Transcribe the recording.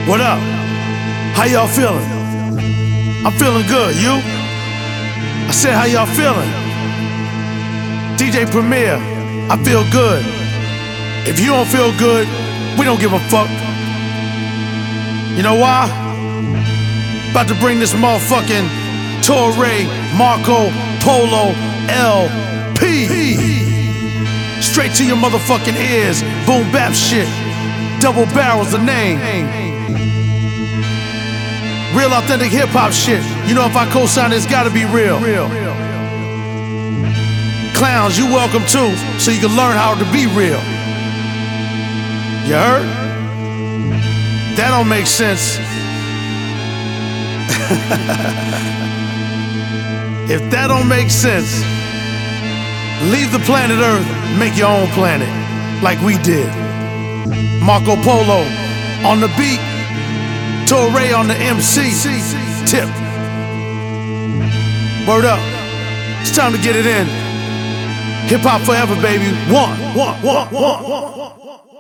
What up? How y'all feeling? I'm feeling good. You? I said, how y'all feeling? DJ Premier, I feel good. If you don't feel good, we don't give a fuck. You know why? About to bring this motherfucking Torre Marco Polo LP straight to your motherfucking ears. Boom bap shit. Double Barrel's the name. Real authentic hip hop shit. You know if I co-sign it's gotta be real. Clowns, you welcome too, so you can learn how to be real. You heard? That don't make sense. If that don't make sense, leave the planet Earth, make your own planet, like we did. Marco Polo on the beat, Torre on the MC. Tip. Word up. It's time to get it in. Hip hop forever, baby. One.